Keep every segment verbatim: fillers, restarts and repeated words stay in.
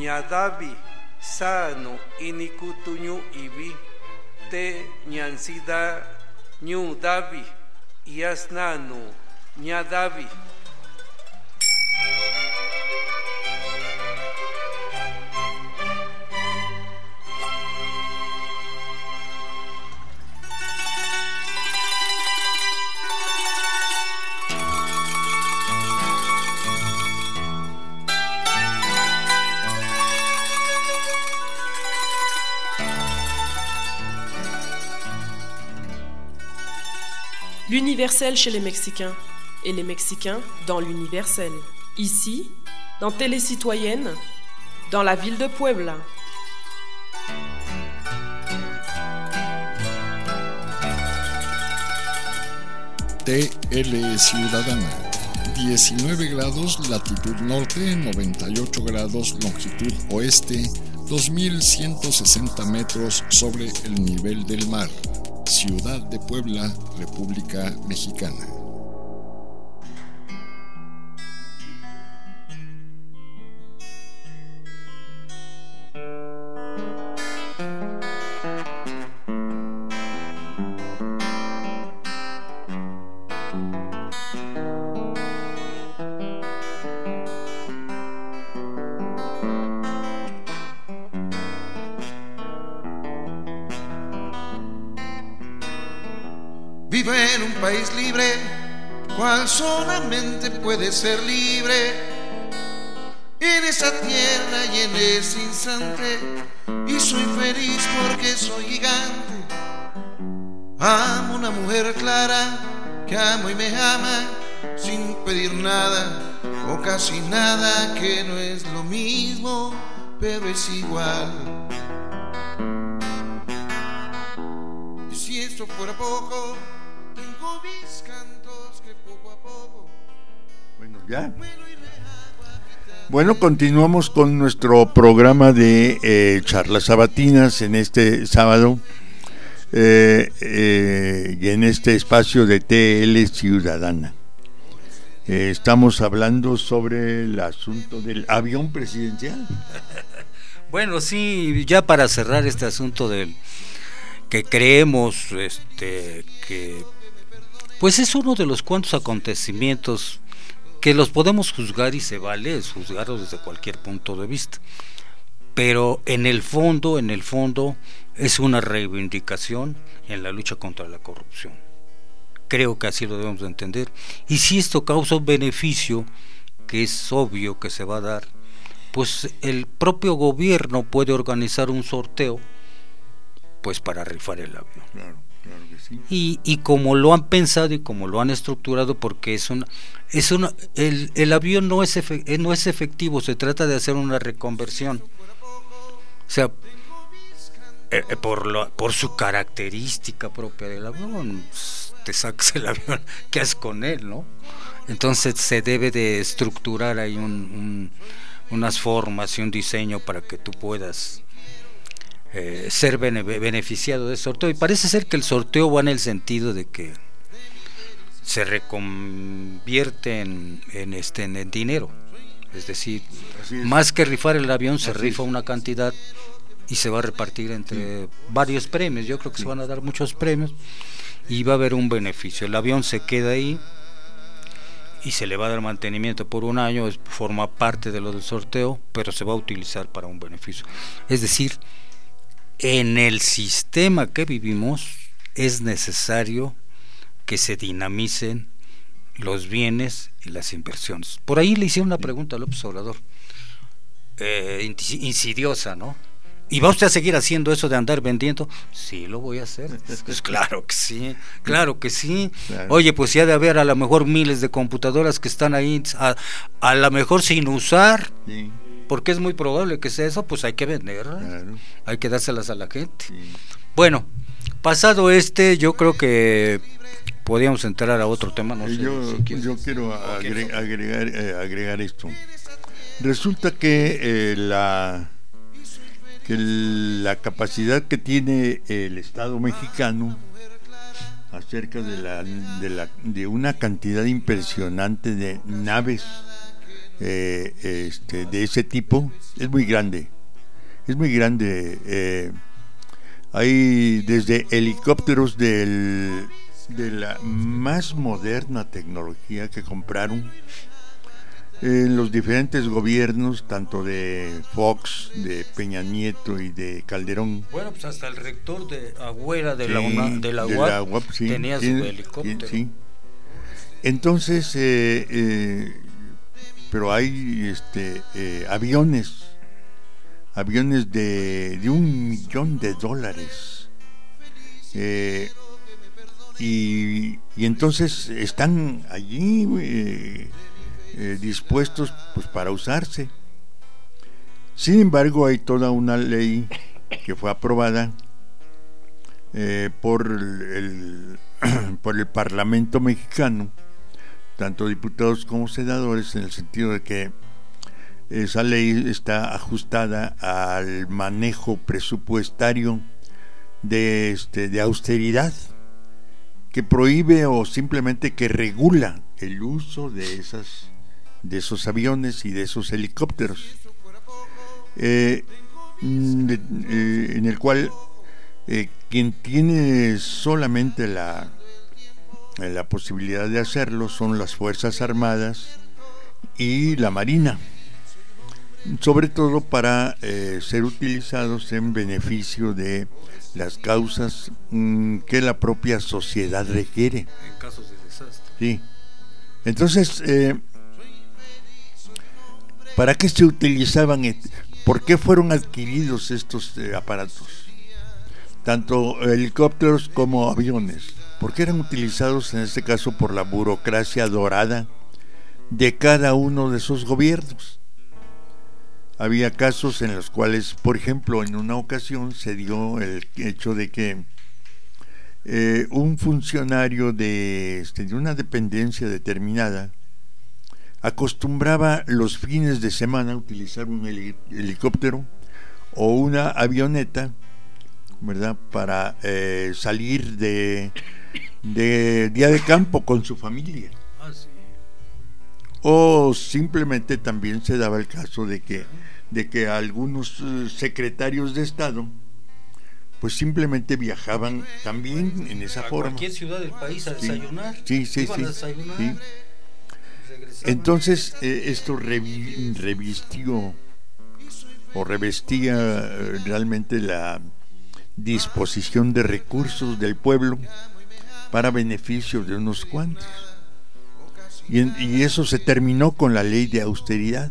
ñadavi sano inikutuñu ibi te ñansida ñu davi yasnanu ñadavi. L'universel chez les Mexicains et les Mexicains dans l'universel. Ici, dans Télécitoyenne, dans la ville de Puebla. T L Ciudadana. diecinueve grados latitud norte, noventa y ocho grados longitud oeste, dos mil ciento sesenta metros sobre el nivel del mar. Ciudad de Puebla, República Mexicana. Vivo en un país libre, cual solamente puede ser libre. En esa tierra y en ese instante, y soy feliz porque soy gigante. Amo una mujer clara, que amo y me ama, sin pedir nada, o casi nada, que no es lo mismo, pero es igual. Y si esto fuera poco, tengo mis cantos que poco a poco. Bueno, ya. Bueno, continuamos con nuestro programa de eh, charlas sabatinas en este sábado eh, eh, y en este espacio de T L Ciudadana. Eh, estamos hablando sobre el asunto del avión presidencial. Bueno, sí, ya para cerrar este asunto del que creemos este que pues es uno de los cuantos acontecimientos que los podemos juzgar y se vale juzgarlos desde cualquier punto de vista, pero en el fondo, en el fondo es una reivindicación en la lucha contra la corrupción. Creo que así lo debemos de entender. Y si esto causa un beneficio, que es obvio que se va a dar, pues el propio gobierno puede organizar un sorteo pues para rifar el avión. Claro, claro que sí. Y, y como lo han pensado y como lo han estructurado, porque es una, es una, el, el avión no es, efe, no es efectivo, se trata de hacer una reconversión. O sea, eh, por, lo, por su característica propia del avión, te sacas el avión, ¿qué haces con él, no? Entonces se debe de estructurar ahí un, un, unas formas y un diseño para que tú puedas Eh, ser bene, beneficiado del sorteo, y parece ser que el sorteo va en el sentido de que se reconvierte en, en, este, en, en dinero, es decir, es. más que rifar el avión se Así rifa es. una cantidad y se va a repartir entre sí. varios premios. Yo creo que sí. se van a dar muchos premios y va a haber un beneficio. El avión se queda ahí y se le va a dar mantenimiento por un año, es, forma parte de lo del sorteo, pero se va a utilizar para un beneficio. Es decir, en el sistema que vivimos es necesario que se dinamicen los bienes y las inversiones. Por ahí le hicieron una pregunta a López Obrador, eh, insidiosa, ¿no? ¿Y va usted a seguir haciendo eso de andar vendiendo? Sí, lo voy a hacer. Pues claro que sí, claro que sí. Claro. Oye, pues ya de haber a lo mejor miles de computadoras que están ahí, a, a lo mejor sin usar. Sí. Porque es muy probable que sea eso, pues hay que venderlas, claro. hay que dárselas a la gente. Sí. Bueno, pasado este, yo creo que podríamos entrar a otro tema. No sé yo, si yo quiero agre- agregar, eh, agregar esto. Resulta que eh, la que la capacidad que tiene el Estado mexicano acerca de la de la de una cantidad impresionante de naves eh, este, de ese tipo es muy grande, es muy grande. Eh, hay desde helicópteros del, de la más moderna tecnología que compraron en los diferentes gobiernos, tanto de Fox, de Peña Nieto y de Calderón. Bueno, pues hasta el rector de Agüera de, Sí, la, una, de la de U A P, la U A P, sí, tenía sí, su helicóptero. sí. Entonces, eh, eh, pero hay este, eh, aviones, aviones de, de un millón de dólares. Eh, y, y entonces están allí eh, eh, dispuestos pues para usarse. Sin embargo, hay toda una ley que fue aprobada eh, por el, por el Parlamento mexicano, tanto diputados como senadores, en el sentido de que esa ley está ajustada al manejo presupuestario de este de austeridad, que prohíbe o simplemente que regula el uso de esas de esos aviones y de esos helicópteros, eh, de, eh, en el cual eh, quien tiene solamente la la posibilidad de hacerlo son las Fuerzas Armadas y la Marina, sobre todo para eh, ser utilizados en beneficio de las causas mmm, que la propia sociedad requiere en casos de desastre. Sí. Entonces, eh, ¿para qué se utilizaban? ¿Por qué fueron adquiridos estos eh, aparatos? Tanto helicópteros como aviones. ¿Por qué eran utilizados en este caso por la burocracia dorada de cada uno de esos gobiernos? Había casos en los cuales, por ejemplo, en una ocasión se dio el hecho de que eh, un funcionario de, este, de una dependencia determinada acostumbraba los fines de semana a utilizar un heli- helicóptero o una avioneta, ¿verdad?, para eh, salir de, de día de campo con su familia. Ah, sí. O simplemente también se daba el caso de que de que algunos uh, secretarios de Estado pues simplemente viajaban también en esa a forma. cualquier ciudad del país a Sí. desayunar. Sí, sí, Iban sí. a desayunar, Sí. regresaban. Entonces eh, esto revi- revistió o revestía eh, realmente la disposición de recursos del pueblo para beneficio de unos cuantos. Y, en, y eso se terminó con la ley de austeridad,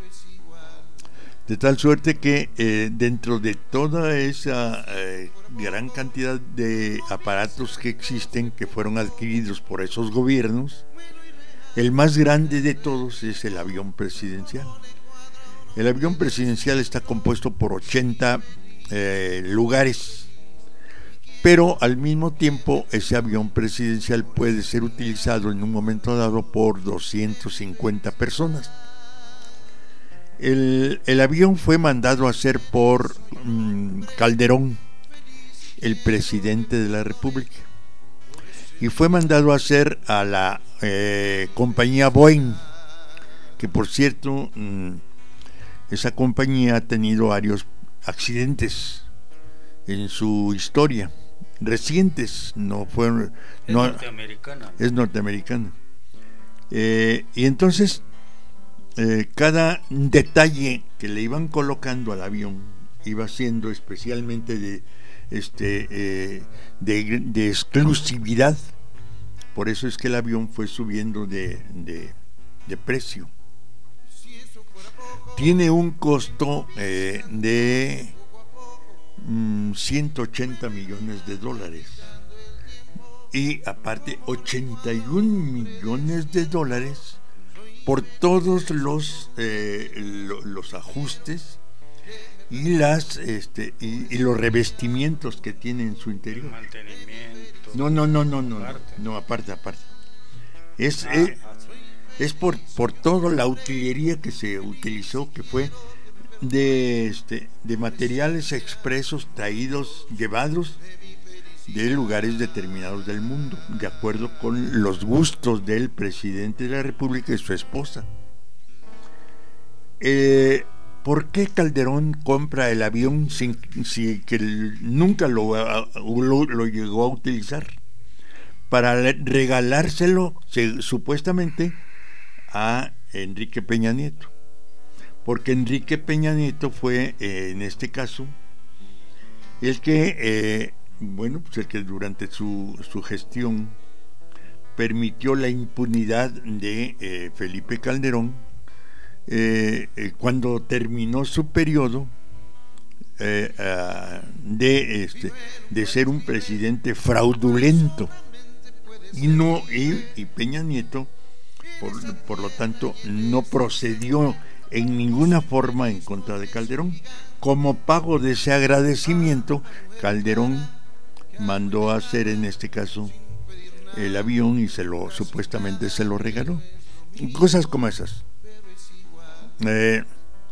de tal suerte que eh, dentro de toda esa eh, gran cantidad de aparatos que existen, que fueron adquiridos por esos gobiernos, el más grande de todos es el avión presidencial. El avión presidencial está compuesto por ochenta eh, lugares, pero al mismo tiempo ese avión presidencial puede ser utilizado en un momento dado por doscientas cincuenta personas. El, el avión fue mandado a hacer por mmm, Calderón, el presidente de la República, y fue mandado a hacer a la eh, compañía Boeing, que por cierto mmm, esa compañía ha tenido varios accidentes en su historia, recientes, no fueron, es no, norteamericana. Es norteamericana. Eh, y entonces eh, cada detalle que le iban colocando al avión iba siendo especialmente de este eh, de, de exclusividad. Por eso es que el avión fue subiendo de, de, de precio. Tiene un costo eh, de mmm, ciento ochenta millones de dólares. Y aparte ochenta y un millones de dólares por todos los eh, lo, los ajustes y las este y, y los revestimientos que tiene en su interior. Mantenimiento. No, no, no, no, no, Aparte. no, aparte, aparte. Es Ah, eh, ah, sí. es por por toda la utilería que se utilizó, que fue de este de materiales expresos traídos, llevados de lugares determinados del mundo, de acuerdo con los gustos del presidente de la República y su esposa. eh, ¿por qué Calderón compra el avión sin, sin que nunca lo, lo, lo llegó a utilizar? Para regalárselo se, supuestamente a Enrique Peña Nieto, porque Enrique Peña Nieto fue eh, en este caso el que eh, bueno pues el que durante su, su gestión permitió la impunidad de eh, Felipe Calderón eh, eh, cuando terminó su periodo eh, uh, de este de ser un presidente fraudulento y no y, y Peña Nieto por, por lo tanto no procedió en ninguna forma en contra de Calderón. Como pago de ese agradecimiento, Calderón mandó a hacer en este caso el avión y se lo supuestamente se lo regaló. Cosas como esas. Eh,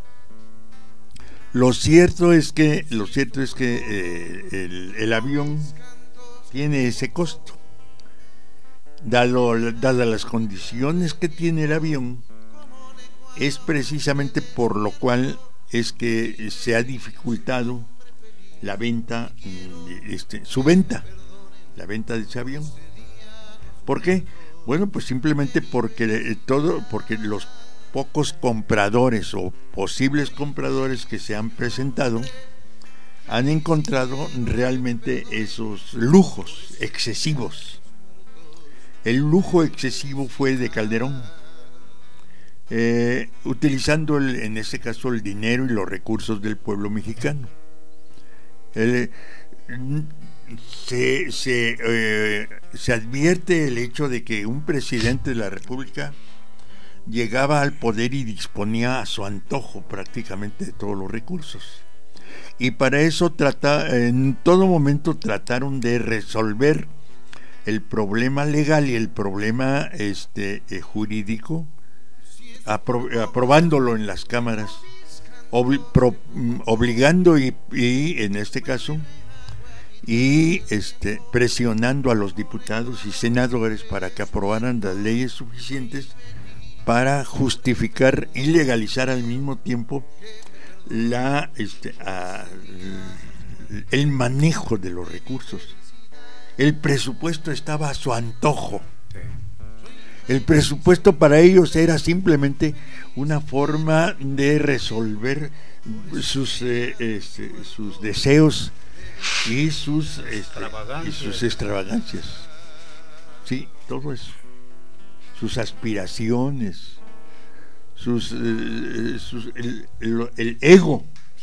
lo cierto es que lo cierto es que eh, el, el avión tiene ese costo. Dado, dadas las condiciones que tiene el avión, es precisamente por lo cual es que se ha dificultado la venta, este, su venta, la venta de ese avión. ¿Por qué? Bueno, pues simplemente porque todo, porque los pocos compradores o posibles compradores que se han presentado han encontrado realmente esos lujos excesivos. El lujo excesivo fue de Calderón, eh, utilizando el, en este caso el dinero y los recursos del pueblo mexicano. El, se, se, eh, se advierte el hecho de que un presidente de la República llegaba al poder y disponía a su antojo prácticamente de todos los recursos. Y para eso trata, en todo momento trataron de resolver el problema legal y el problema este eh, jurídico, apro- aprobándolo en las cámaras, obli- pro- obligando y, y en este caso y este presionando a los diputados y senadores para que aprobaran las leyes suficientes para justificar y legalizar al mismo tiempo la este a, el manejo de los recursos. El presupuesto estaba a su antojo. El presupuesto para ellos era simplemente una forma de resolver sus eh, este, sus deseos y sus este, y sus extravagancias. Sí, todo eso. Sus aspiraciones, sus, eh, sus el, el, el ego,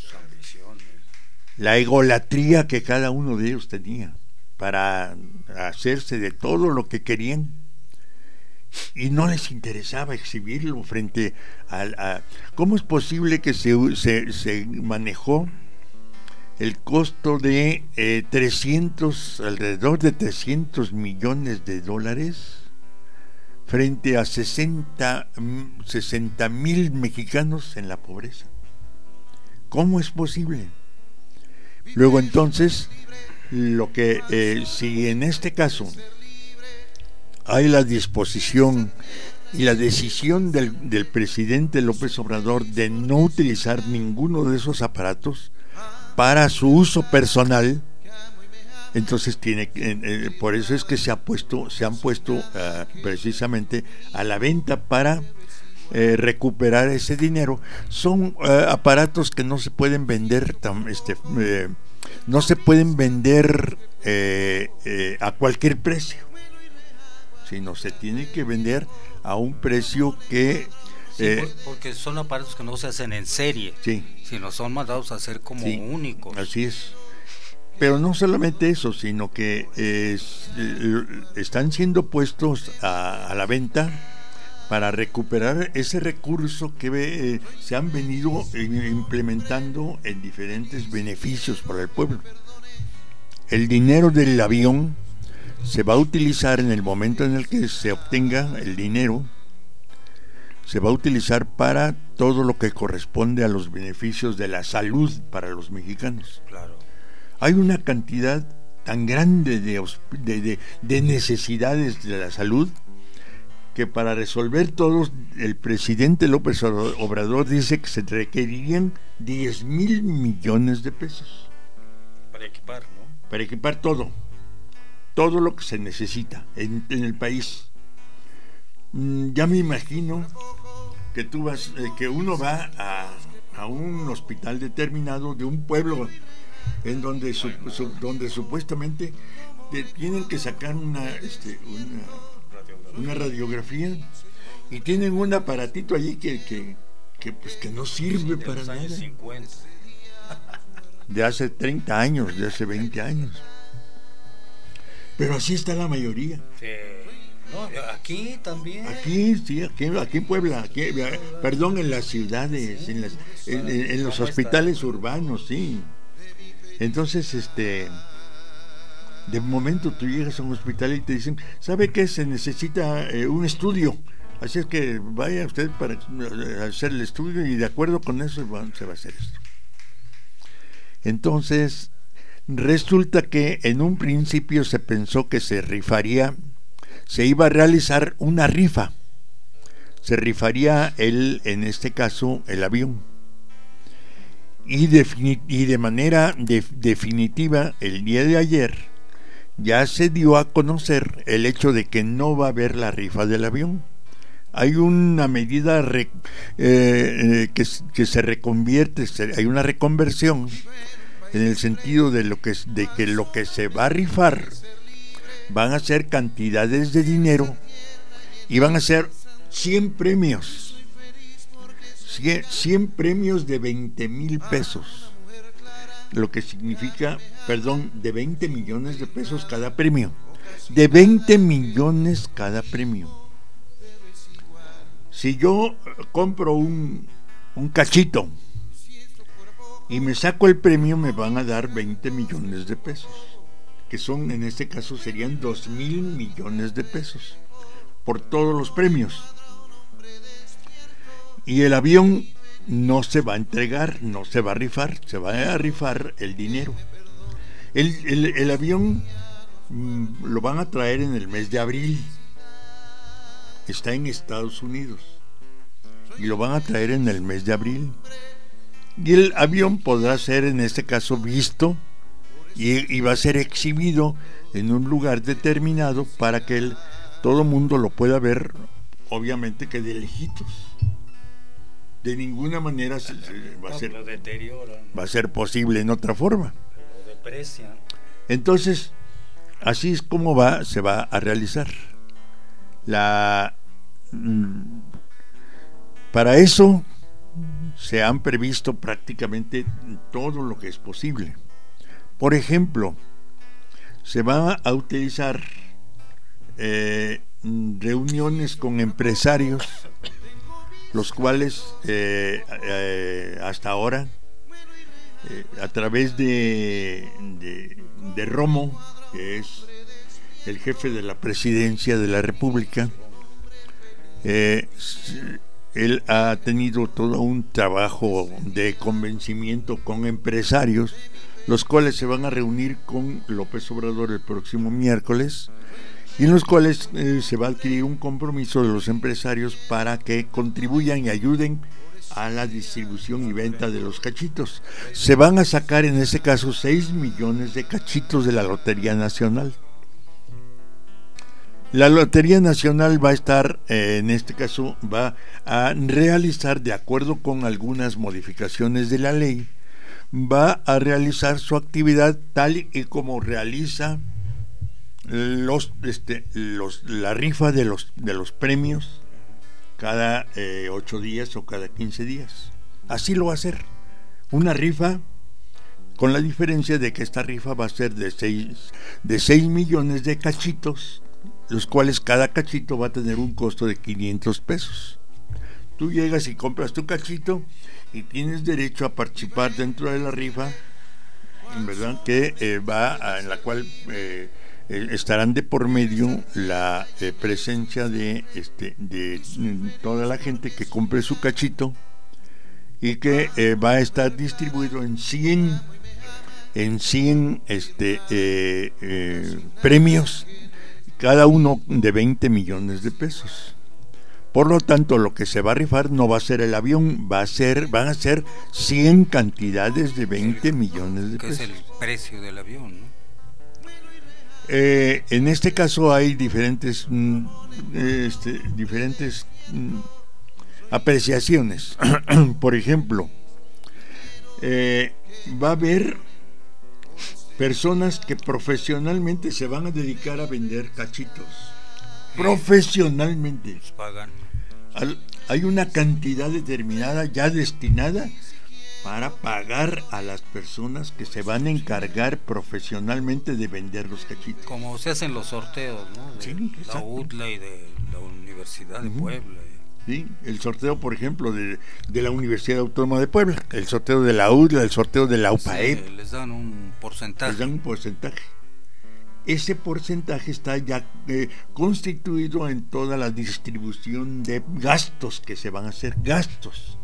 la egolatría que cada uno de ellos tenía para hacerse de todo lo que querían y no les interesaba exhibirlo frente al a, ¿cómo es posible que se, se, se manejó el costo de eh, trescientos alrededor de trescientos millones de dólares frente a sesenta mil mexicanos en la pobreza? ¿Cómo es posible? Luego entonces lo que eh, si en este caso hay la disposición y la decisión del, del presidente López Obrador de no utilizar ninguno de esos aparatos para su uso personal, entonces tiene eh, por eso es que se ha puesto se han puesto uh, precisamente a la venta para eh, recuperar ese dinero. Son uh, aparatos que no se pueden vender tam, este eh, no se pueden vender eh, eh, a cualquier precio, sino se tiene que vender a un precio que sí, eh, por, porque son aparatos que no se hacen en serie, sí, sino son mandados a hacer como sí, únicos. Así es. Pero no solamente eso, sino que eh, están siendo puestos a, a la venta para recuperar ese recurso que eh, se han venido implementando en diferentes beneficios para el pueblo. El dinero del avión se va a utilizar en el momento en el que se obtenga el dinero, se va a utilizar para todo lo que corresponde a los beneficios de la salud para los mexicanos. Claro. Hay una cantidad tan grande de, de, de, de necesidades de la salud que para resolver todos, el presidente López Obrador dice que se requerirían diez mil millones de pesos. Para equipar, ¿no? Para equipar todo, todo lo que se necesita en, en el país. Mm, ya me imagino que tú vas, eh, que uno va a, a un hospital determinado de un pueblo en donde, su, su, donde supuestamente te tienen que sacar una, este, una, una radiografía y tienen un aparatito allí que, que, que, pues, que no sirve para nada. De hace treinta años, de hace veinte años. Pero así está la mayoría. Sí. No, aquí también. Aquí, sí, aquí, aquí en Puebla, aquí, perdón, en las ciudades, en, las, en, en, en los hospitales urbanos, sí. Entonces, este, de momento tú llegas a un hospital y te dicen, ¿sabe qué? Se necesita eh, un estudio. Así es que vaya usted para hacer el estudio y de acuerdo con eso va, se va a hacer esto. Entonces, resulta que en un principio se pensó que se rifaría, se iba a realizar una rifa. Se rifaría el, en este caso, el avión. Y, defini- y de manera de- definitiva, el día de ayer, ya se dio a conocer el hecho de que no va a haber la rifa del avión. Hay una medida re, eh, eh, que, que se reconvierte, se, hay una reconversión en el sentido de lo que de que lo que se va a rifar van a ser cantidades de dinero y van a ser cien premios, cien, cien premios de veinte mil pesos, lo que significa, perdón, de veinte millones de pesos cada premio, de veinte millones cada premio. Si yo compro un, un cachito y me saco el premio, me van a dar veinte millones de pesos, que son, en este caso, serían dos mil millones de pesos por todos los premios. Y el avión no se va a entregar, no se va a rifar, se va a rifar el dinero. El, el, el avión mmm, lo van a traer en el mes de abril. Está en Estados Unidos y lo van a traer en el mes de abril. Y el avión podrá ser, en este caso, visto y, y va a ser exhibido en un lugar determinado para que el, todo mundo lo pueda ver, obviamente que de lejitos. De ninguna manera se, se va a ser, va a ser posible en otra forma. Lo deprecian. Entonces, así es como va, se va a realizar. La, para eso se han previsto prácticamente todo lo que es posible. Por ejemplo, se va a utilizar eh, reuniones con empresarios, los cuales eh, eh, hasta ahora, eh, a través de, de, de Romo, que es el jefe de la presidencia de la República, eh, él ha tenido todo un trabajo de convencimiento con empresarios, los cuales se van a reunir con López Obrador el próximo miércoles, y en los cuales eh, se va a adquirir un compromiso de los empresarios para que contribuyan y ayuden a la distribución y venta de los cachitos. Se van a sacar en este caso seis millones de cachitos de la Lotería Nacional. La Lotería Nacional va a estar, eh, en este caso, va a realizar, de acuerdo con algunas modificaciones de la ley, va a realizar su actividad tal y como realiza los, este, los, la rifa de los, de los premios cada eh, ocho días o cada quince días. Así lo va a hacer. Una rifa, con la diferencia de que esta rifa va a ser de seis, de seis millones de cachitos, los cuales cada cachito va a tener un costo de quinientos pesos. Tú llegas y compras tu cachito y tienes derecho a participar dentro de la rifa, ¿verdad? Que eh, va a, en la cual eh, eh, estarán de por medio la eh, presencia de este de toda la gente que compre su cachito y que eh, va a estar distribuido en cien en cien este eh, eh, premios, cada uno de veinte millones de pesos. Por lo tanto, lo que se va a rifar no va a ser el avión, va a ser, van a ser cien cantidades de veinte millones de que pesos. es el precio del avión, ¿no? Eh, en este caso hay diferentes, mm, este, diferentes mm, apreciaciones. Por ejemplo, eh, va a haber personas que profesionalmente se van a dedicar a vender cachitos. Profesionalmente. Los pagan. Al, hay una cantidad determinada ya destinada para pagar a las personas que se van a encargar profesionalmente de vender los cachitos. Como se hacen los sorteos, ¿no? De Sí, la exacto. U T L A y de la Universidad de Ujú. Puebla. ¿Sí? El sorteo, por ejemplo, de, de la Universidad Autónoma de Puebla, el sorteo de la U D L A, el sorteo de la U P A E P, Sí, les dan un porcentaje. les dan un porcentaje. Ese porcentaje está ya eh, constituido en toda la distribución de gastos que se van a hacer, gastos.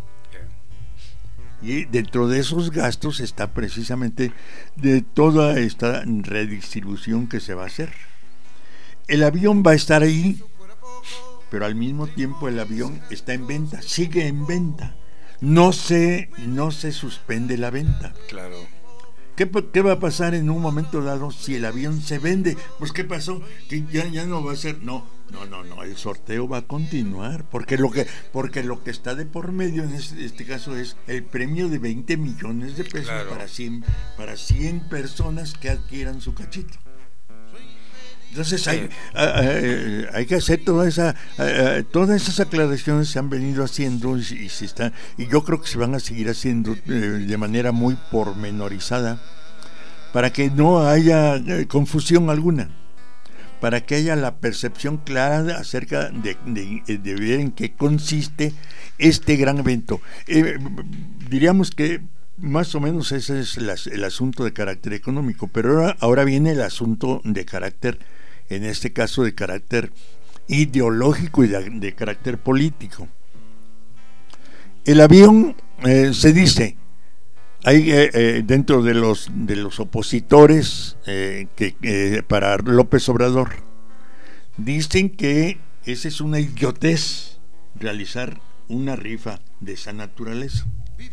Y dentro de esos gastos está precisamente de toda esta redistribución que se va a hacer. El avión va a estar ahí, pero al mismo tiempo el avión está en venta, sigue en venta. No se, no se suspende la venta. Claro. ¿Qué, ¿Qué va a pasar en un momento dado si el avión se vende? Pues ¿qué pasó? Que ya, ya no va a ser. No, no, no, no. El sorteo va a continuar porque lo que, porque lo que está de por medio en este, este caso es el premio de veinte millones de pesos Claro. para cien, para cien personas que adquieran su cachito. Entonces hay, Sí. a- a- hay que hacer toda esa, a- a- todas esas aclaraciones se han venido haciendo y, y se está, y yo creo que se van a seguir haciendo eh, de manera muy pormenorizada para que no haya eh, confusión alguna, para que haya la percepción clara acerca de, de, de ver en qué consiste este gran evento. Eh, diríamos que más o menos ese es el, as- el asunto de carácter económico, pero ahora, ahora viene el asunto de carácter, en este caso de carácter ideológico y de, de carácter político. El avión, eh, se dice, hay eh, eh, dentro de los de los opositores eh, que eh, para López Obrador dicen que esa es una idiotez realizar una rifa de esa naturaleza.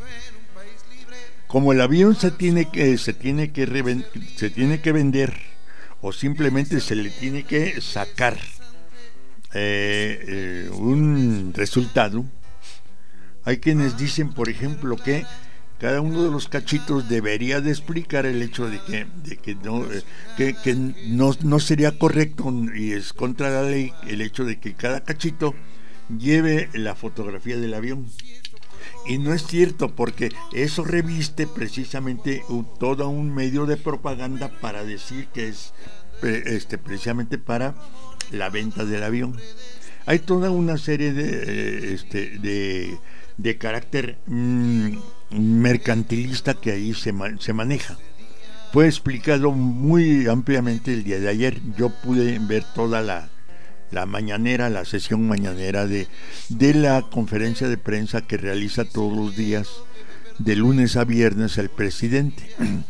Como el avión se tiene que se tiene que reven- se tiene que vender o simplemente se le tiene que sacar eh, eh, un resultado, hay quienes dicen, por ejemplo, que cada uno de los cachitos debería de explicar el hecho de que, de que, no, eh, que, que no, no sería correcto y es contra la ley el hecho de que cada cachito lleve la fotografía del avión. Y no es cierto, porque eso reviste precisamente un, todo un medio de propaganda para decir que es eh, este, precisamente para la venta del avión. Hay toda una serie de, eh, este, de, de carácter mmm, mercantilista que ahí se, ma- se maneja. Fue explicado muy ampliamente el día de ayer. Yo pude ver toda la la mañanera, la sesión mañanera de, de la conferencia de prensa que realiza todos los días, de lunes a viernes, el presidente.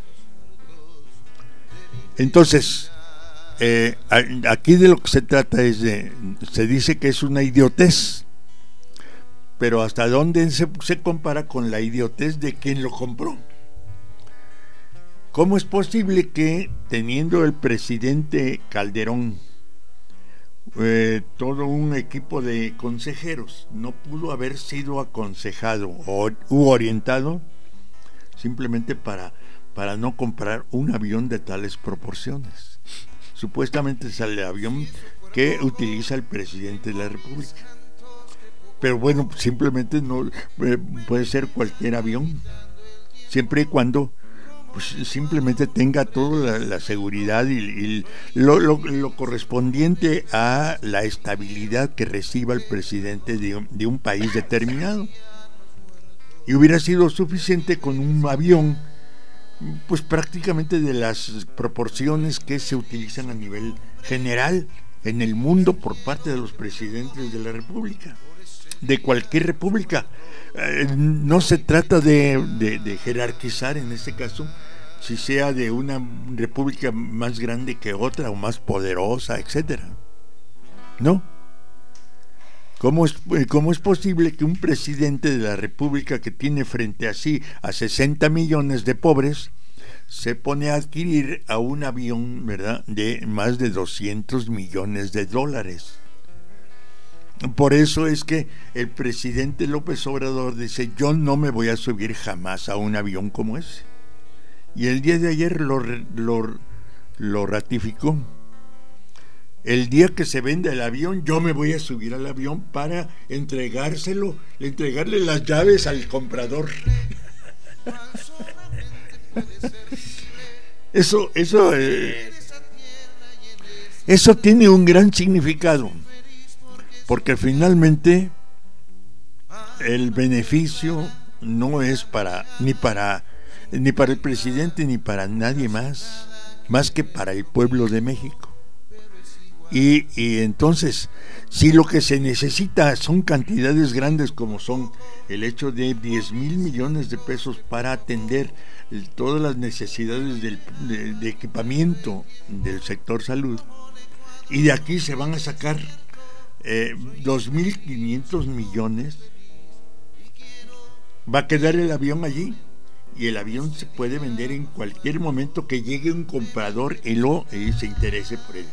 Entonces, eh, aquí de lo que se trata es de, se dice que es una idiotez, pero ¿hasta dónde se, se compara con la idiotez de quien lo compró? ¿Cómo es posible que, teniendo el presidente Calderón Eh, todo un equipo de consejeros, no pudo haber sido aconsejado o, u orientado simplemente para, para no comprar un avión de tales proporciones? Supuestamente es el avión que utiliza el presidente de la República, pero bueno, simplemente no eh, puede ser cualquier avión, siempre y cuando pues simplemente tenga toda la, la seguridad y, y lo, lo, lo correspondiente a la estabilidad que reciba el presidente de, de un país determinado. Y hubiera sido suficiente con un avión pues prácticamente de las proporciones que se utilizan a nivel general en el mundo por parte de los presidentes de la República, de cualquier república. Eh, no se trata de, de, de jerarquizar en este caso si sea de una república más grande que otra o más poderosa, etcétera. No. ¿Cómo es, ¿Cómo es posible que un presidente de la República que tiene frente a sí a sesenta millones de pobres se pone a adquirir a un avión, ¿verdad?, de más de doscientos millones de dólares? Por eso es que el presidente López Obrador dice: yo no me voy a subir jamás a un avión como ese. Y el día de ayer lo, lo, lo ratificó. El día que se venda el avión, yo me voy a subir al avión para entregárselo, entregarle las llaves al comprador. Eso, eso, eh, eso tiene un gran significado, porque finalmente el beneficio no es para ni para ni para el presidente ni para nadie más, más que para el pueblo de México. Y, y entonces, si lo que se necesita son cantidades grandes, como son el hecho de diez mil millones de pesos para atender el, todas las necesidades del, de, de equipamiento del sector salud, y de aquí se van a sacar eh, dos mil quinientos millones, va a quedar el avión allí, y el avión se puede vender en cualquier momento que llegue un comprador y, lo, y se interese por él.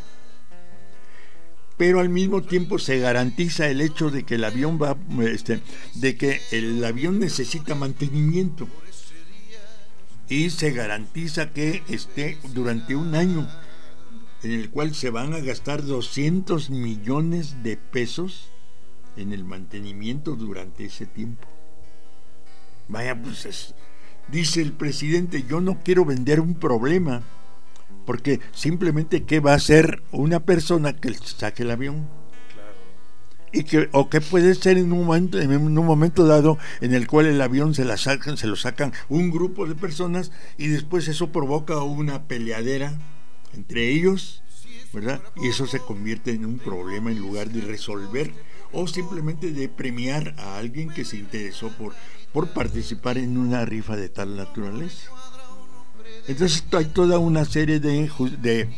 Pero al mismo tiempo se garantiza el hecho de que el avión va, este, de que el avión necesita mantenimiento, y se garantiza que esté durante un año, en el cual se van a gastar doscientos millones de pesos en el mantenimiento durante ese tiempo. Vaya, pues es, dice el presidente: yo no quiero vender un problema, porque simplemente ¿qué va a hacer una persona que saque el avión? Claro. Y que, o que puede ser en un momento, en un momento dado en el cual el avión se la sacan, se lo sacan un grupo de personas, y después eso provoca una peleadera entre ellos, ¿verdad? Y eso se convierte en un problema en lugar de resolver o simplemente de premiar a alguien que se interesó por, por participar en una rifa de tal naturaleza. Entonces hay toda una serie de, de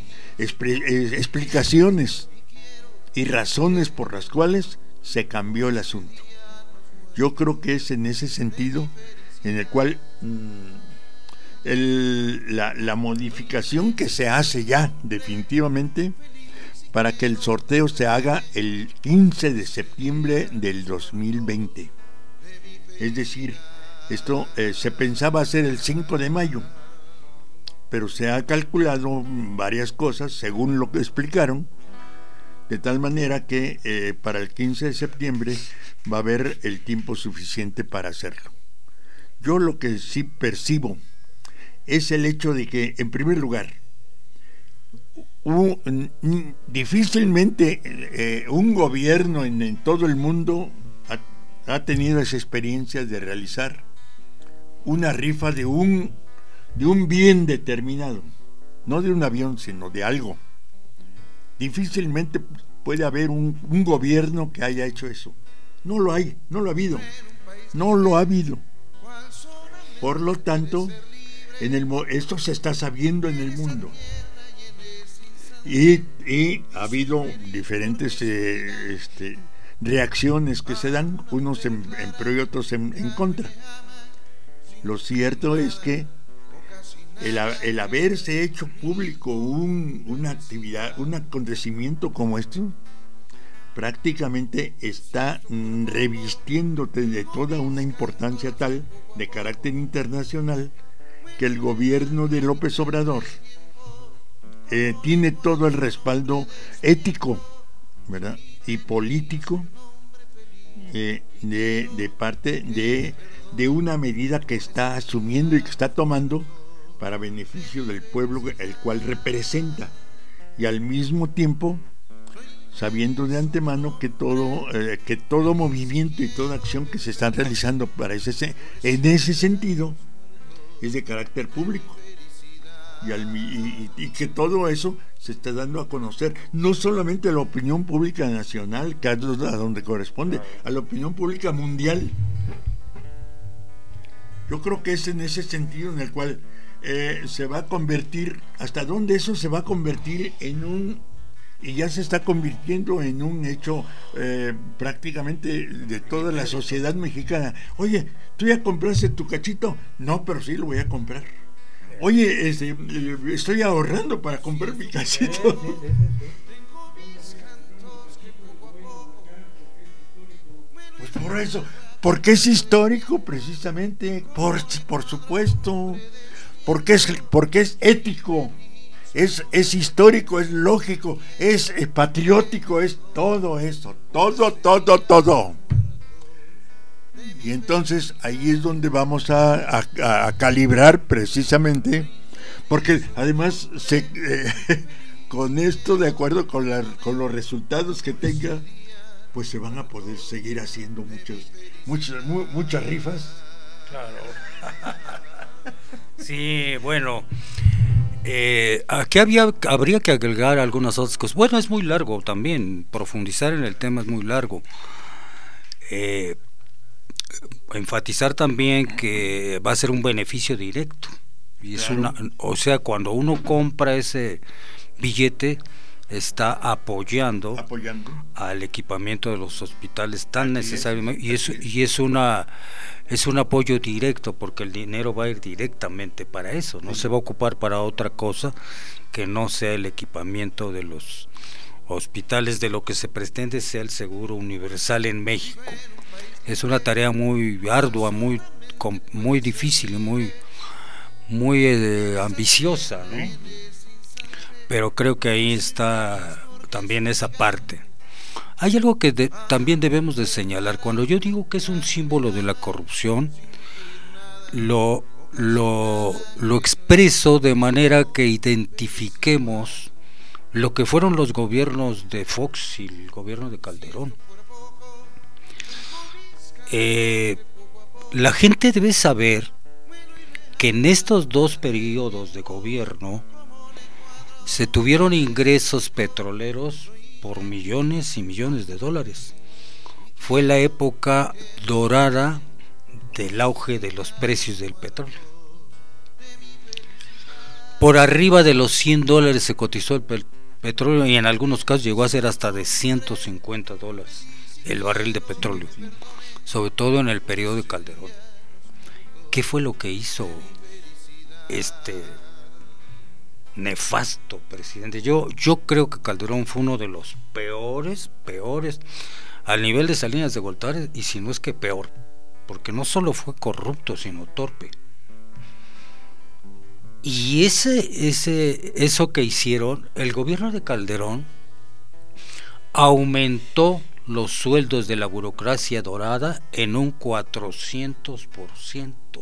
explicaciones y razones por las cuales se cambió el asunto. Yo creo que es en ese sentido en el cual mmm, el, la, la modificación que se hace ya definitivamente para que el sorteo se haga el quince de septiembre del dos mil veinte. Es decir, esto eh, se pensaba hacer el cinco de mayo, pero se ha calculado varias cosas según lo que explicaron, de tal manera que eh, para el quince de septiembre va a haber el tiempo suficiente para hacerlo. Yo lo que sí percibo es el hecho de que, en primer lugar, un, difícilmente eh, un gobierno en, en todo el mundo ha, ha tenido esa experiencia de realizar una rifa de un de un bien determinado, no de un avión, sino de algo. Difícilmente puede haber un, un gobierno que haya hecho eso. No lo hay, no lo ha habido, no lo ha habido. Por lo tanto, en el, esto se está sabiendo en el mundo. Y, y ha habido diferentes eh, este, reacciones que se dan, unos en, en pro y otros en, en contra. Lo cierto es que El, el haberse hecho público un, una actividad, un acontecimiento como este, prácticamente está mm, revistiéndote de toda una importancia tal de carácter internacional que el gobierno de López Obrador eh, tiene todo el respaldo ético, ¿verdad?, y político eh, de, de parte de, de una medida que está asumiendo y que está tomando para beneficio del pueblo el cual representa, y al mismo tiempo sabiendo de antemano que todo eh, que todo movimiento y toda acción que se están realizando para ese, en ese sentido es de carácter público, y, al, y, y que todo eso se está dando a conocer no solamente a la opinión pública nacional, que es a donde corresponde, a la opinión pública mundial. Yo creo que es en ese sentido en el cual Eh, se va a convertir, hasta dónde eso se va a convertir en un y ya se está convirtiendo en un hecho eh, prácticamente de toda la sociedad mexicana. Oye, ¿tú ya compraste tu cachito? No, pero sí lo voy a comprar. Oye, este, estoy ahorrando para comprar mi cachito. Pues por eso, porque es histórico precisamente, por, por supuesto, porque es, porque es ético. Es, es histórico, es lógico, es, es patriótico, es todo eso, todo, todo, todo. Y entonces ahí es donde vamos a, a, a calibrar precisamente, porque además se, eh, con esto, de acuerdo con, la, con los resultados que tenga, pues se van a poder seguir haciendo muchos, muchas, mu, muchas rifas. Claro. Sí, bueno. Eh, aquí había, habría que agregar algunas otras cosas. Bueno, es muy largo también, profundizar en el tema es muy largo. Eh, enfatizar también que va a ser un beneficio directo. Y es claro. una, o sea, cuando uno compra ese billete, está apoyando, apoyando. al equipamiento de los hospitales tan necesario, y es, y es una es un apoyo directo, porque el dinero va a ir directamente para eso, no sí. se va a ocupar para otra cosa que no sea el equipamiento de los hospitales. De lo que se pretende sea el seguro universal en México. Es una tarea muy ardua, muy muy difícil y muy muy eh, ambiciosa, ¿no? Pero creo que ahí está también esa parte. Hay algo que de, también debemos de señalar. Cuando yo digo que es un símbolo de la corrupción, lo, lo, lo expreso de manera que identifiquemos lo que fueron los gobiernos de Fox y el gobierno de Calderón. Eh, la gente debe saber que en estos dos periodos de gobierno se tuvieron ingresos petroleros por millones y millones de dólares. Fue la época dorada del auge de los precios del petróleo. Por arriba de los cien dólares se cotizó el pe- petróleo y en algunos casos llegó a ser hasta de ciento cincuenta dólares el barril de petróleo, sobre todo en el periodo de Calderón. ¿Qué fue lo que hizo este nefasto presidente? Yo, yo creo que Calderón fue uno de los peores, peores, al nivel de Salinas de Gortari, y si no es que peor, porque no solo fue corrupto, sino torpe. Y ese, ese, eso que hicieron, el gobierno de Calderón aumentó los sueldos de la burocracia dorada en un cuatrocientos por ciento.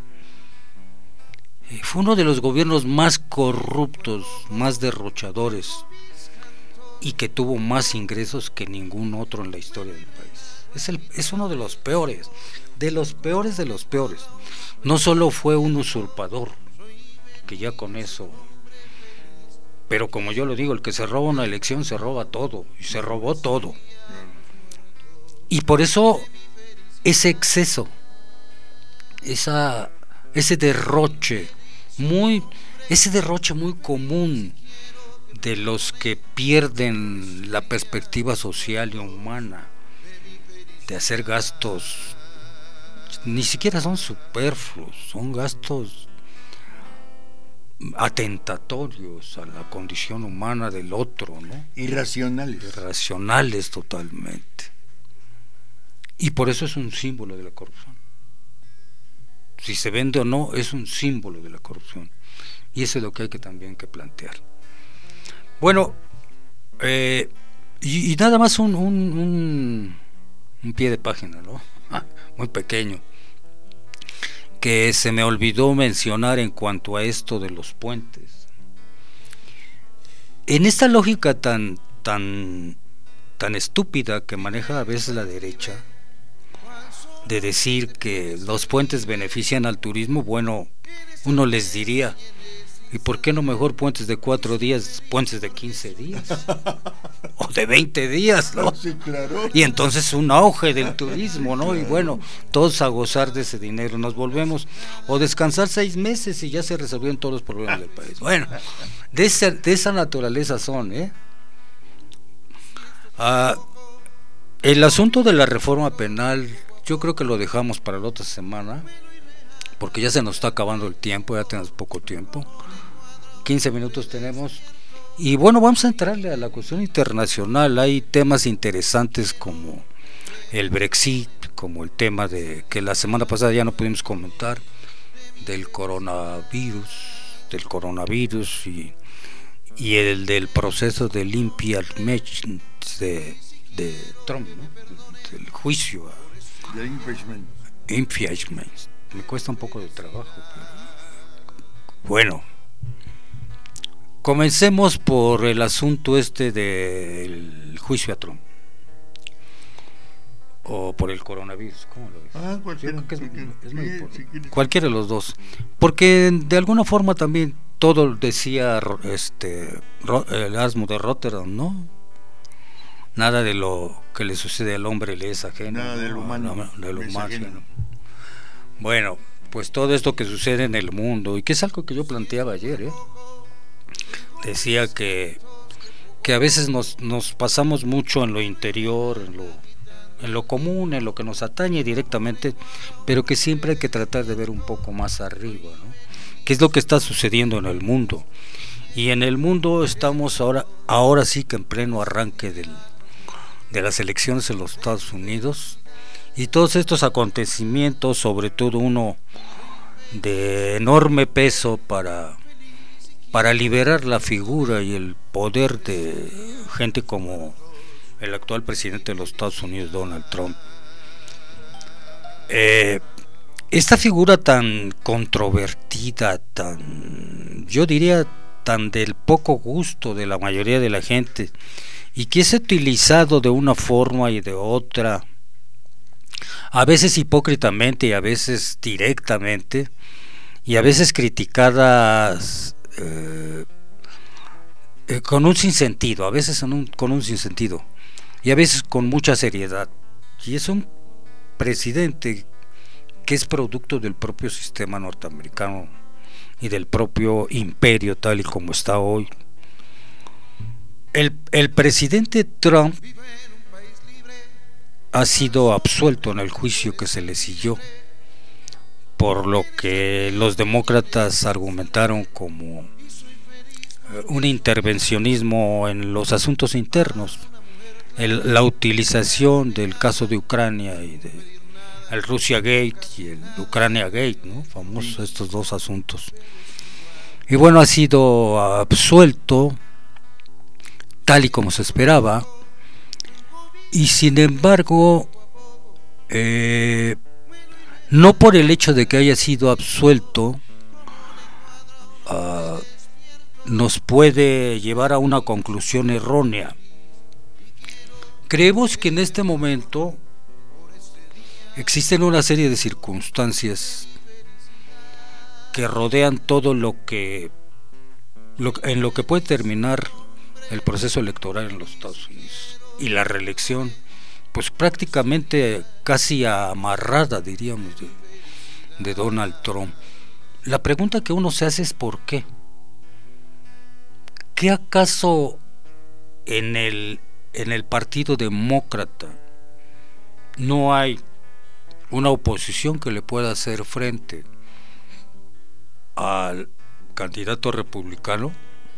Fue uno de los gobiernos más corruptos, más derrochadores, y que tuvo más ingresos que ningún otro en la historia del país. Es, el, es uno de los peores, de los peores de los peores. No solo fue un usurpador, que ya con eso, pero como yo lo digo, el que se roba una elección se roba todo, y se robó todo. Y por eso ese exceso, esa, ese derroche, muy, ese derroche muy común de los que pierden la perspectiva social y humana, de hacer gastos, ni siquiera son superfluos, son gastos atentatorios a la condición humana del otro, ¿no? Irracionales. Irracionales totalmente. Y por eso es un símbolo de la corrupción. Si se vende o no, es un símbolo de la corrupción. Y eso es lo que hay que también que plantear. Bueno, eh, y, y nada más un, un, un, un pie de página, ¿no? Muy pequeño, que se me olvidó mencionar en cuanto a esto de los puentes. En esta lógica tan, tan, tan estúpida que maneja a veces la derecha, de decir que los puentes benefician al turismo, bueno, uno les diría, ¿y por qué no mejor puentes de cuatro días, puentes de quince días? O de veinte días, ¿no? Sí, claro. Y entonces un auge del turismo, ¿no? Claro. Y bueno, todos a gozar de ese dinero. Nos volvemos, o descansar seis meses y ya se resolvieron todos los problemas del país. Bueno, de esa, de esa naturaleza son, ¿eh? Ah, el asunto de la reforma penal, yo creo que lo dejamos para la otra semana, porque ya se nos está acabando el tiempo, ya tenemos poco tiempo, quince minutos tenemos, y bueno, vamos a entrarle a la cuestión internacional. Hay temas interesantes como el Brexit, como el tema de que la semana pasada ya no pudimos comentar, del coronavirus, del coronavirus y, y el del proceso de impeachment de, de Trump, ¿no? Del juicio a, de impeachment. impeachment. Me cuesta un poco de trabajo, pero bueno, comencemos por el asunto este del juicio a Trump o por el coronavirus, ¿cómo lo ves? Ah, cualquiera, Es, cualquiera, es muy sí, importante. si Cualquiera de los dos, porque de alguna forma también todo decía este el Erasmo de Rotterdam, ¿no? Nada de lo que le sucede al hombre le es ajeno, nada del humano, no, de lo es humano. ajeno. Bueno, pues todo esto que sucede en el mundo, y que es algo que yo planteaba ayer, ¿eh? Decía que que a veces nos, nos pasamos mucho en lo interior, en lo, en lo común, en lo que nos atañe directamente, pero que siempre hay que tratar de ver un poco más arriba, ¿no? ¿Qué es lo que está sucediendo en el mundo? Y en el mundo estamos ahora, ahora sí que en pleno arranque del, de las elecciones en los Estados Unidos, y todos estos acontecimientos, sobre todo uno de enorme peso para para liberar la figura y el poder de gente como el actual presidente de los Estados Unidos, Donald Trump. Eh, esta figura tan controvertida, tan, yo diría, tan del poco gusto de la mayoría de la gente, y que es utilizado de una forma y de otra, a veces hipócritamente y a veces directamente, y a veces criticadas Eh, eh, con un sinsentido, a veces en un, con un sinsentido y a veces con mucha seriedad, y es un presidente que es producto del propio sistema norteamericano y del propio imperio tal y como está hoy. El, el presidente Trump ha sido absuelto en el juicio que se le siguió, por lo que los demócratas argumentaron como un intervencionismo en los asuntos internos, el, la utilización del caso de Ucrania y de el Russia Gate y el Ucrania Gate, ¿no? Famosos estos dos asuntos. Y bueno, ha sido absuelto tal y como se esperaba, y sin embargo eh, no por el hecho de que haya sido absuelto uh, nos puede llevar a una conclusión errónea. Creemos que en este momento existen una serie de circunstancias que rodean todo lo que lo, en lo que puede terminar el proceso electoral en los Estados Unidos y la reelección, pues prácticamente casi amarrada, diríamos, de, de Donald Trump. La pregunta que uno se hace es ¿por qué? ¿Qué acaso en el en el Partido Demócrata no hay una oposición que le pueda hacer frente al candidato republicano?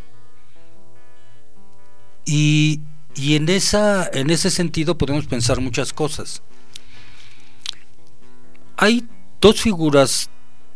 Y Y en esa en ese sentido podemos pensar muchas cosas. Hay dos figuras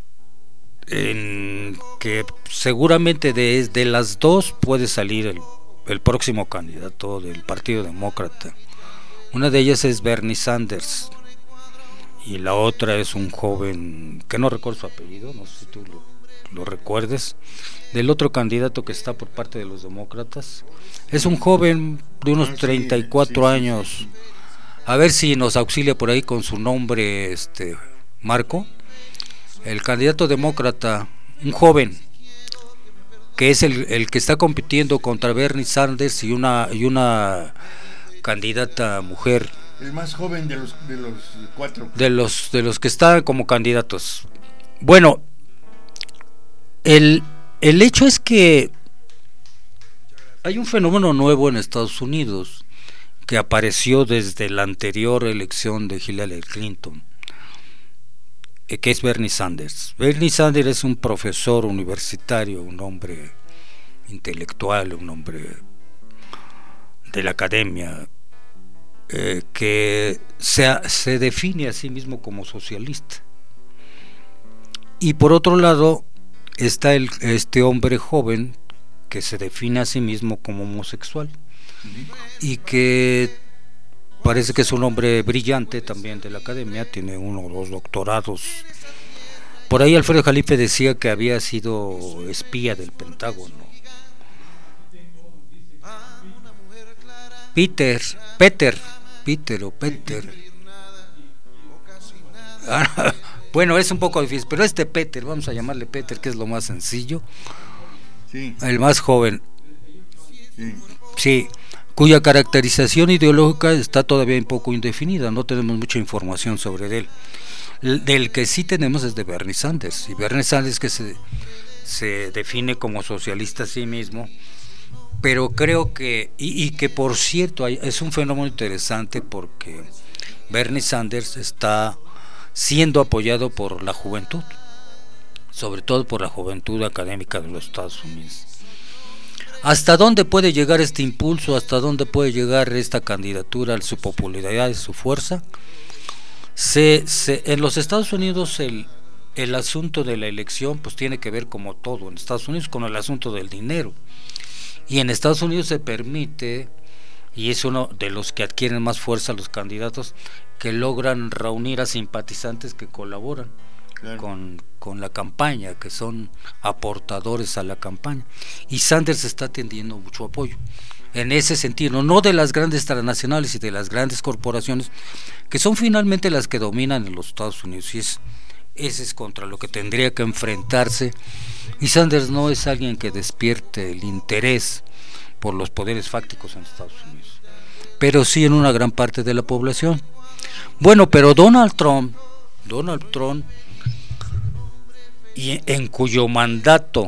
en que seguramente de, de las dos puede salir el, el próximo candidato del Partido Demócrata. Una de ellas es Bernie Sanders y la otra es un joven que no recuerdo su apellido, no sé si tú lo, lo recuerdes, del otro candidato que está por parte de los demócratas. Es un joven de unos treinta y cuatro años. A ver si nos auxilia por ahí con su nombre, este Marco. El candidato demócrata, un joven que es el, el que está compitiendo contra Bernie Sanders y una y una candidata mujer. El más joven de los de los cuatro. De los de los que están como candidatos. Bueno, el el hecho es que hay un fenómeno nuevo en Estados Unidos que apareció desde la anterior elección de Hillary Clinton, eh, que es Bernie Sanders. Bernie Sanders es un profesor universitario, un hombre intelectual, un hombre de la academia, eh, que se, se define a sí mismo como socialista. Y por otro lado está el, este hombre joven que se define a sí mismo como homosexual y que parece que es un hombre brillante también de la academia, tiene uno o dos doctorados. Por ahí Alfredo Jalife decía que había sido espía del Pentágono. Peter, Peter, Peter o Peter. Bueno, es un poco difícil, pero este Peter, vamos a llamarle Peter, que es lo más sencillo. Sí. El más joven. Sí. Sí, cuya caracterización ideológica está todavía un poco indefinida, no tenemos mucha información sobre él. Del que sí tenemos es de Bernie Sanders, y Bernie Sanders que se, se define como socialista a sí mismo, pero creo que, y, y que por cierto hay, es un fenómeno interesante porque Bernie Sanders está siendo apoyado por la juventud, sobre todo por la juventud académica de los Estados Unidos. ¿Hasta dónde puede llegar este impulso? ¿Hasta dónde puede llegar esta candidatura, su popularidad y su fuerza? Se, se, en los Estados Unidos el, el asunto de la elección pues tiene que ver, como todo en Estados Unidos, con el asunto del dinero. Y en Estados Unidos se permite, y es uno de los que adquieren más fuerza los candidatos, que logran reunir a simpatizantes que colaboran. Claro. Con, con la campaña, que son aportadores a la campaña, y Sanders está teniendo mucho apoyo en ese sentido, no de las grandes transnacionales y de las grandes corporaciones, que son finalmente las que dominan en los Estados Unidos, y es, ese es contra lo que tendría que enfrentarse, y Sanders no es alguien que despierte el interés por los poderes fácticos en Estados Unidos, pero sí en una gran parte de la población. Bueno, pero Donald Trump Donald Trump y en cuyo mandato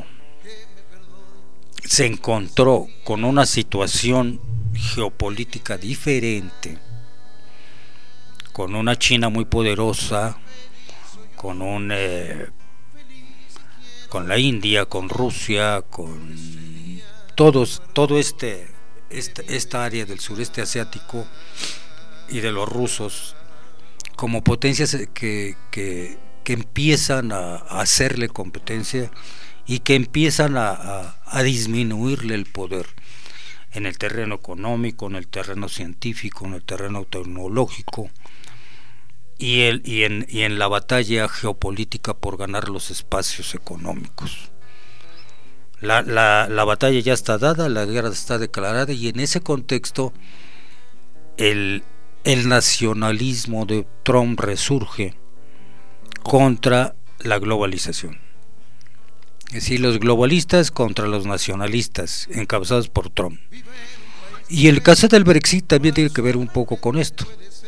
se encontró con una situación geopolítica diferente, con una China muy poderosa, con un eh, con la India, con Rusia, con todos, todo este, este esta área del sureste asiático y de los rusos como potencias que, que que empiezan a, a hacerle competencia y que empiezan a, a, a disminuirle el poder en el terreno económico, en el terreno científico, en el terreno tecnológico y, el, y, en, y en la batalla geopolítica por ganar los espacios económicos. La, la, la batalla ya está dada, la guerra está declarada, y en ese contexto el, el nacionalismo de Trump resurge contra la globalización. Es decir, los globalistas contra los nacionalistas, encabezados por Trump. Y el caso del Brexit también tiene que ver un poco con esto.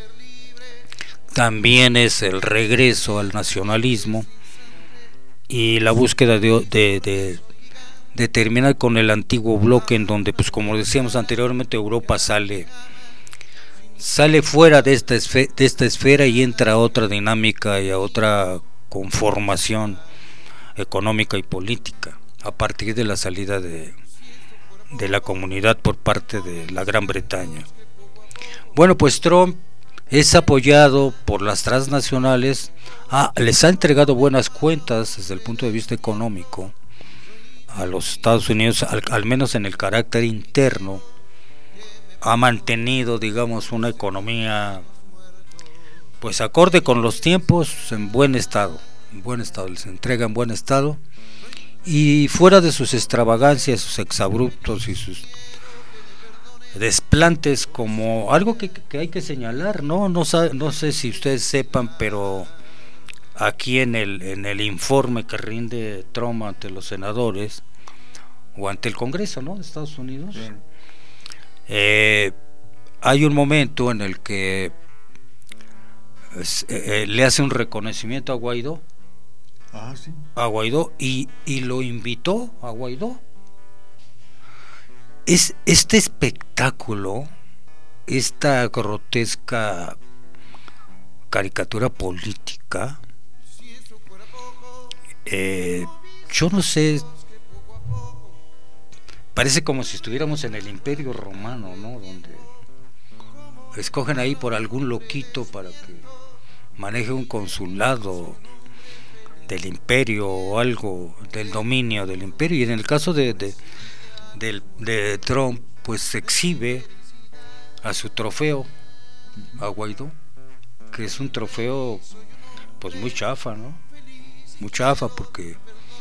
También es el regreso al nacionalismo y la búsqueda de, de, de, de terminar con el antiguo bloque, en donde, pues como decíamos anteriormente, Europa sale sale fuera de esta esfera, de esta esfera y entra a otra dinámica y a otra conformación económica y política a partir de la salida de, de la comunidad por parte de la Gran Bretaña. Bueno, pues Trump es apoyado por las transnacionales, ah, les ha entregado buenas cuentas desde el punto de vista económico a los Estados Unidos, al, al menos en el carácter interno. Ha mantenido, digamos, una economía pues acorde con los tiempos, en buen estado, en buen estado, les entrega en buen estado, y fuera de sus extravagancias, sus exabruptos y sus desplantes, como algo que, que hay que señalar, no no, no sé si ustedes sepan, pero aquí en el en el informe que rinde Trump ante los senadores o ante el Congreso, ¿no?, de Estados Unidos, sí. Eh, hay un momento en el que eh, le hace un reconocimiento a Guaidó, ah, sí. a Guaidó y, y lo invitó a Guaidó. Es este espectáculo esta grotesca caricatura política, eh, yo no sé, parece como si estuviéramos en el Imperio Romano, ¿no? Donde escogen ahí por algún loquito para que maneje un consulado del imperio o algo del dominio del imperio. Y en el caso de, de, de, de Trump, pues se exhibe a su trofeo, a Guaidó, que es un trofeo pues muy chafa, ¿no? Muy chafa, porque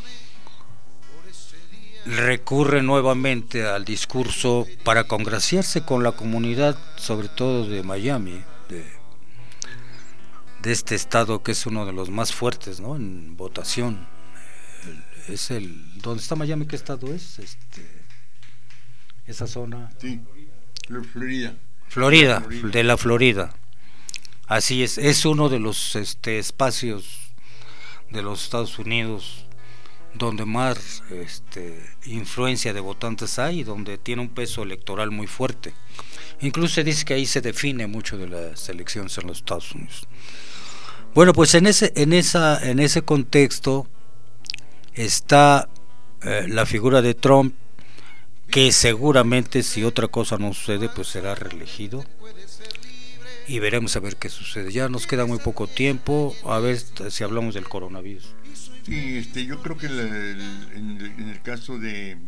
recurre nuevamente al discurso para congraciarse con la comunidad, sobre todo de Miami, de, de este estado que es uno de los más fuertes, ¿no? En votación. El, es el ¿dónde está Miami? ¿Qué estado es? Este, esa zona. Sí, Florida. Florida, de la Florida. Así es, es uno de los este, espacios de los Estados Unidos donde más este, influencia de votantes hay y donde tiene un peso electoral muy fuerte. Incluso se dice que ahí se define mucho de las elecciones en los Estados Unidos. Bueno, pues en ese en esa en ese contexto está eh, la figura de Trump, que seguramente, si otra cosa no sucede, pues será reelegido y veremos a ver qué sucede. Ya nos queda muy poco tiempo, a ver si hablamos del coronavirus. Sí, este, yo creo que el, el, en, el, en el caso de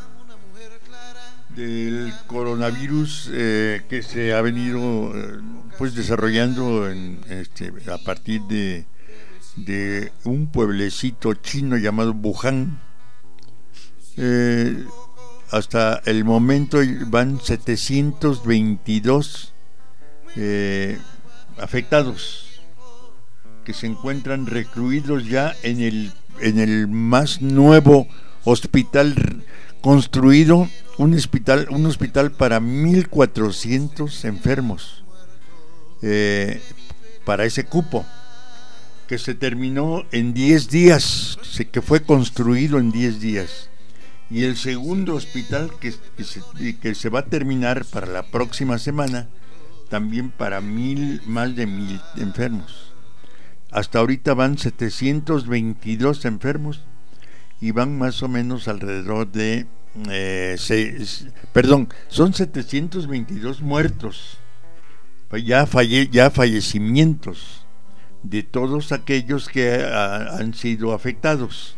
del coronavirus eh, que se ha venido eh, pues desarrollando en, este, a partir de, de un pueblecito chino llamado Wuhan, eh, hasta el momento van setecientos veintidós eh, afectados que se encuentran recluidos ya en el en el más nuevo hospital construido, un hospital un hospital para mil cuatrocientos enfermos, eh, para ese cupo que se terminó en diez días, que fue construido en diez días. Y el segundo hospital que, que, se, que se va a terminar para la próxima semana, también para mil, más de mil enfermos. Hasta ahorita van setecientos veintidós enfermos y van más o menos alrededor de, eh, seis, perdón, son setecientos veintidós muertos, ya, falle, ya fallecimientos de todos aquellos que a, han sido afectados.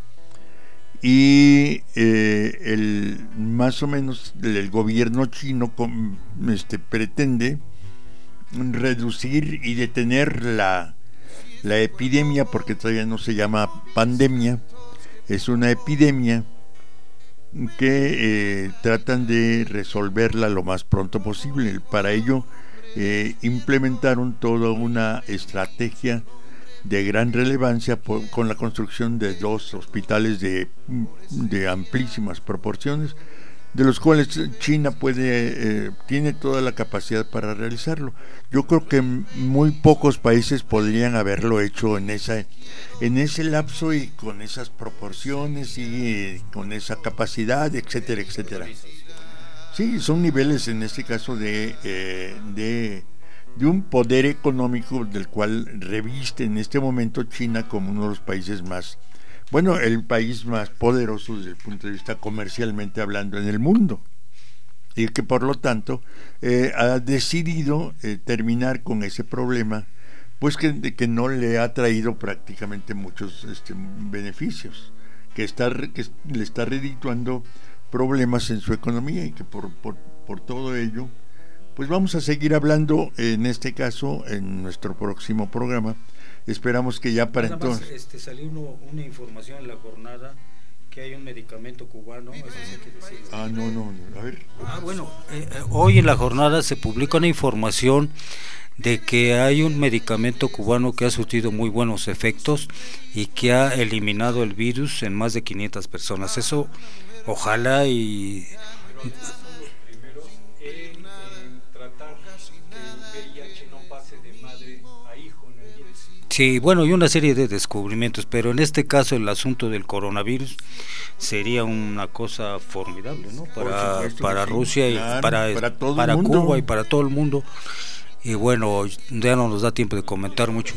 Y eh, el más o menos el gobierno chino com, este, pretende reducir y detener la, la epidemia, porque todavía no se llama pandemia, es una epidemia que eh, tratan de resolverla lo más pronto posible. Para ello eh, implementaron toda una estrategia de gran relevancia por, con la construcción de dos hospitales de, de amplísimas proporciones, de los cuales China puede eh, tiene toda la capacidad para realizarlo. Yo creo que muy pocos países podrían haberlo hecho en esa en ese lapso y con esas proporciones y eh, con esa capacidad, etcétera, etcétera. Sí, son niveles en este caso de eh, de de un poder económico del cual reviste en este momento China como uno de los países más, bueno, el país más poderoso desde el punto de vista comercialmente hablando en el mundo, y que por lo tanto eh, ha decidido eh, terminar con ese problema, pues que, que no le ha traído prácticamente muchos este, beneficios, que está que le está redituando problemas en su economía, y que por, por, por todo ello pues vamos a seguir hablando en este caso en nuestro próximo programa. Esperamos que ya para Nada más, entonces este, salió uno, una información en la jornada que hay un medicamento cubano. ¿Eso sí que decirlo? Ah, no, no, a ver. Ah, bueno, eh, eh, hoy en la jornada se publica una información de que hay un medicamento cubano que ha surtido muy buenos efectos y que ha eliminado el virus en más de quinientas personas. Eso, ojalá y... Sí, bueno, y una serie de descubrimientos, pero en este caso el asunto del coronavirus sería una cosa formidable, ¿no? Para, supuesto, para Rusia claro, y para, para, todo para Cuba y para todo el mundo. Y bueno, ya no nos da tiempo de comentar mucho.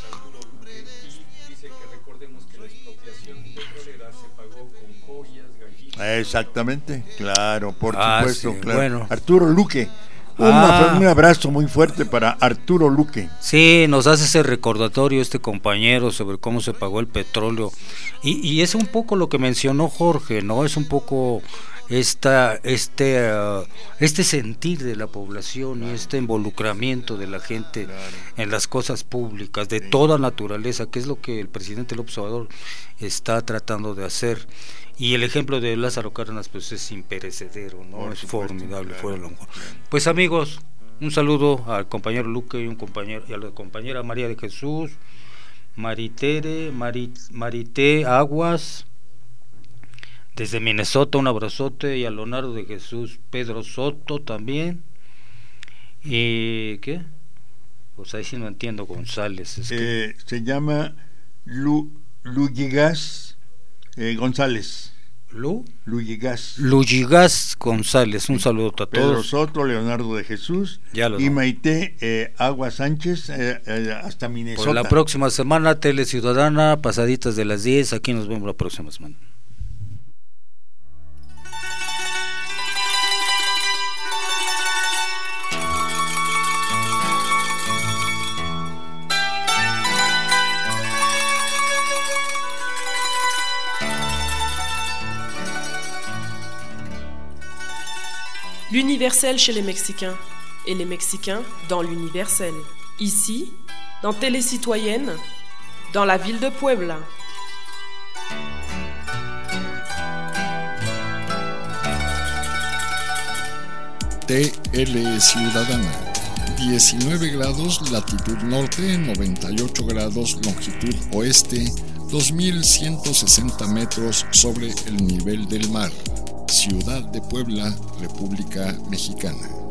Exactamente, claro, por ah, supuesto, sí, claro. Bueno. Arturo Luque. Una, ah, un abrazo muy fuerte para Arturo Luque. Sí, nos hace ese recordatorio este compañero sobre cómo se pagó el petróleo y, y es un poco lo que mencionó Jorge, ¿no? Es un poco esta, este, uh, este sentir de la población claro. y este involucramiento de la gente claro. en las cosas públicas de sí. toda naturaleza, que es lo que el presidente López Obrador está tratando de hacer. Y el ejemplo de Lázaro Cárdenas pues es imperecedero, ¿no? Por es supuesto, formidable, claro, fuera claro. Pues amigos, un saludo al compañero Luque y un compañero y a la compañera María de Jesús, Maritere, Marit, Marité Aguas, desde Minnesota, un abrazote, y a Leonardo de Jesús, Pedro Soto también. ¿Y qué? Pues ahí sí no entiendo, González. Es eh, que... Se llama Lu, Luyigas Eh, González. Lu Luyigas. Luyigas González, un saludo a todos. Pedro Soto, Leonardo de Jesús y Maite eh, Agua Sánchez eh, eh, hasta Minnesota. Por la próxima semana, Tele Ciudadana, pasaditas de las diez, aquí nos vemos la próxima semana. L'universel chez les Mexicains, et les Mexicains dans l'universel. Ici, dans Télé Citoyenne, dans la ville de Puebla. T L Ciudadana, diecinueve grados latitud norte, noventa y ocho grados longitud oeste, dos mil ciento sesenta metros sobre el nivel del mar. Ciudad de Puebla, República Mexicana.